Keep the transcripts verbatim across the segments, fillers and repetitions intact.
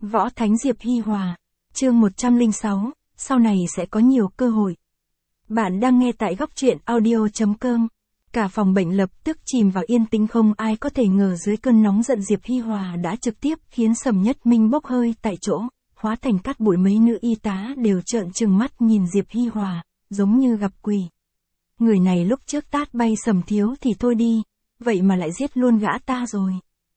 Võ Thánh Diệp Hi Hòa, chương một trăm lẻ sáu, sau này sẽ có nhiều cơ hội. Bạn đang nghe tại góc truyện audio chấm com. Cả phòng bệnh lập tức chìm vào yên tĩnh, không ai có thể ngờ dưới cơn nóng giận Diệp Hi Hòa đã trực tiếp khiến Sầm Nhất Minh bốc hơi tại chỗ, hóa thành cát bụi. Mấy nữ y tá đều trợn trừng mắt nhìn Diệp Hi Hòa, giống như gặp quỷ. Người này lúc trước tát bay Sầm Thiếu thì thôi đi, vậy mà lại giết luôn gã ta rồi.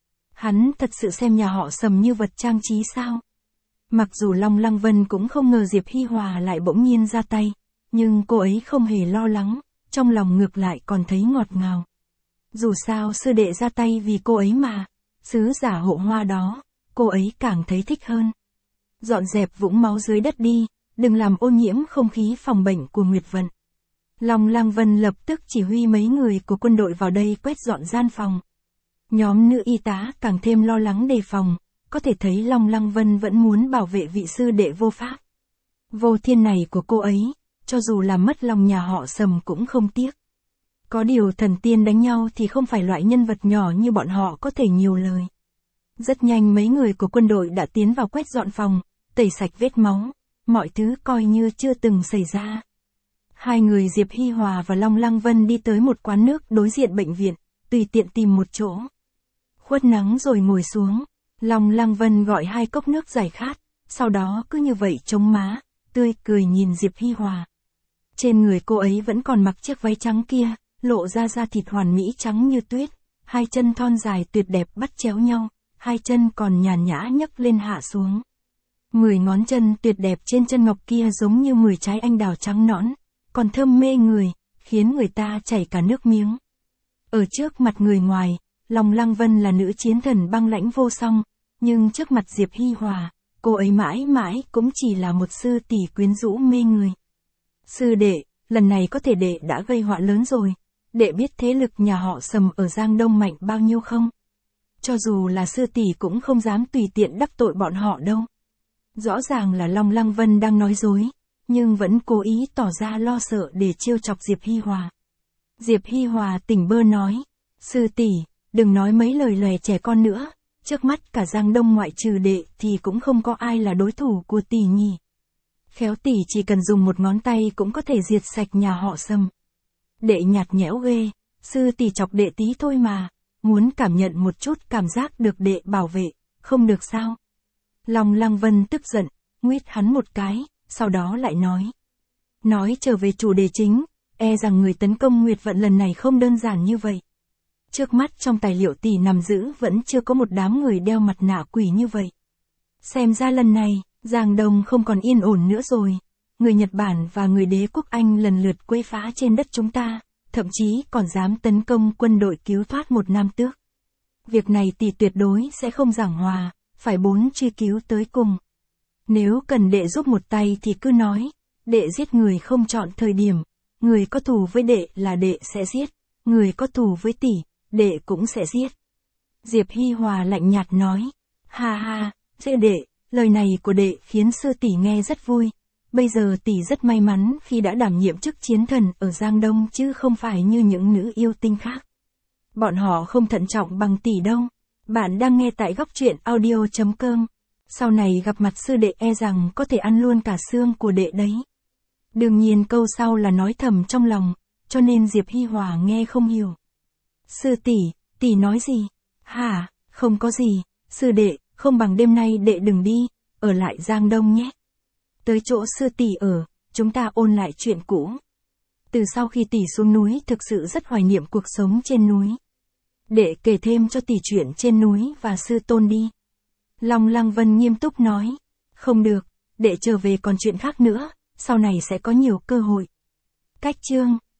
Hắn thật sự xem nhà họ Sầm như vật trang trí sao? Mặc dù Long Lăng Vân cũng không ngờ Diệp Hi Hòa lại bỗng nhiên ra tay, nhưng cô ấy không hề lo lắng, trong lòng ngược lại còn thấy ngọt ngào. Dù sao sư đệ ra tay vì cô ấy mà, sứ giả hộ hoa đó, cô ấy càng thấy thích hơn. Dọn dẹp vũng máu dưới đất đi, đừng làm ô nhiễm không khí phòng bệnh của Nguyệt Vận. Long Lăng Vân lập tức chỉ huy mấy người của quân đội vào đây quét dọn gian phòng. Nhóm nữ y tá càng thêm lo lắng đề phòng, có thể thấy Long Lăng Vân vẫn muốn bảo vệ vị sư đệ vô pháp vô thiên này của cô ấy, cho dù là mất lòng nhà họ Sầm cũng không tiếc. Có điều thần tiên đánh nhau thì không phải loại nhân vật nhỏ như bọn họ có thể nhiều lời. Rất nhanh mấy người của quân đội đã tiến vào quét dọn phòng, tẩy sạch vết máu, mọi thứ coi như chưa từng xảy ra. Hai người Diệp Hi Hòa và Long Lăng Vân đi tới một quán nước đối diện bệnh viện, tùy tiện tìm một chỗ khuất nắng rồi ngồi xuống. Long Lăng Vân gọi hai cốc nước giải khát, sau đó cứ như vậy chống má, tươi cười nhìn Diệp Hi Hòa. Trên người cô ấy vẫn còn mặc chiếc váy trắng kia, lộ ra da thịt hoàn mỹ trắng như tuyết, hai chân thon dài tuyệt đẹp bắt chéo nhau, hai chân còn nhàn nhã nhấc lên hạ xuống. Mười ngón chân tuyệt đẹp trên chân ngọc kia giống như mười trái anh đào trắng nõn, còn thơm mê người, khiến người ta chảy cả nước miếng. Ở trước mặt người ngoài, Long Lăng Vân là nữ chiến thần băng lãnh vô song, nhưng trước mặt Diệp Hi Hòa, cô ấy mãi mãi cũng chỉ là một sư tỷ quyến rũ mê người. Sư đệ, lần này có thể đệ đã gây họa lớn rồi, đệ biết thế lực nhà họ Sầm ở Giang Đông mạnh bao nhiêu không? Cho dù là sư tỷ cũng không dám tùy tiện đắc tội bọn họ đâu. Rõ ràng là Long Lăng Vân đang nói dối, nhưng vẫn cố ý tỏ ra lo sợ để trêu chọc Diệp Hi Hòa. Diệp Hi Hòa tỉnh bơ nói, sư tỷ, đừng nói mấy lời lòe trẻ con nữa, trước mắt cả Giang Đông ngoại trừ đệ thì cũng không có ai là đối thủ của tỷ nhỉ. Khéo tỷ chỉ cần dùng một ngón tay cũng có thể diệt sạch nhà họ Sầm. Đệ nhạt nhẽo ghê, sư tỷ chọc đệ tí thôi mà, muốn cảm nhận một chút cảm giác được đệ bảo vệ, không được sao? Long Lăng Vân tức giận, nguyết hắn một cái, sau đó lại nói. Nói trở về chủ đề chính, e rằng người tấn công Nguyệt Vận lần này không đơn giản như vậy. Trước mắt trong tài liệu tỷ nằm giữ vẫn chưa có một đám người đeo mặt nạ quỷ như vậy. Xem ra lần này, Giang Đông không còn yên ổn nữa rồi. Người Nhật Bản và người đế quốc Anh lần lượt quấy phá trên đất chúng ta, thậm chí còn dám tấn công quân đội cứu thoát một nam tước. Việc này tỷ tuyệt đối sẽ không giảng hòa, phải bốn truy cứu tới cùng. Nếu cần đệ giúp một tay thì cứ nói, đệ giết người không chọn thời điểm, người có thù với đệ là đệ sẽ giết, người có thù với tỷ, đệ cũng sẽ giết. Diệp Hi Hòa lạnh nhạt nói, ha ha, dễ đệ, lời này của đệ khiến sư tỷ nghe rất vui. Bây giờ tỷ rất may mắn khi đã đảm nhiệm chức chiến thần ở Giang Đông chứ không phải như những nữ yêu tinh khác. Bọn họ không thận trọng bằng tỷ đâu. Bạn đang nghe tại góc truyện audio chấm com. Sau này gặp mặt sư đệ e rằng có thể ăn luôn cả xương của đệ đấy. Đương nhiên câu sau là nói thầm trong lòng, cho nên Diệp Hi Hòa nghe không hiểu. Sư tỷ, tỷ nói gì? Hả, không có gì, sư đệ, không bằng đêm nay đệ đừng đi, ở lại Giang Đông nhé. Tới chỗ sư tỷ ở, chúng ta ôn lại chuyện cũ. Từ sau khi tỷ xuống núi thực sự rất hoài niệm cuộc sống trên núi. Đệ kể thêm cho tỷ chuyện trên núi và sư tôn đi. Long Lăng Vân nghiêm túc nói, không được, đệ trở về còn chuyện khác nữa, sau này sẽ có nhiều cơ hội. Cách chương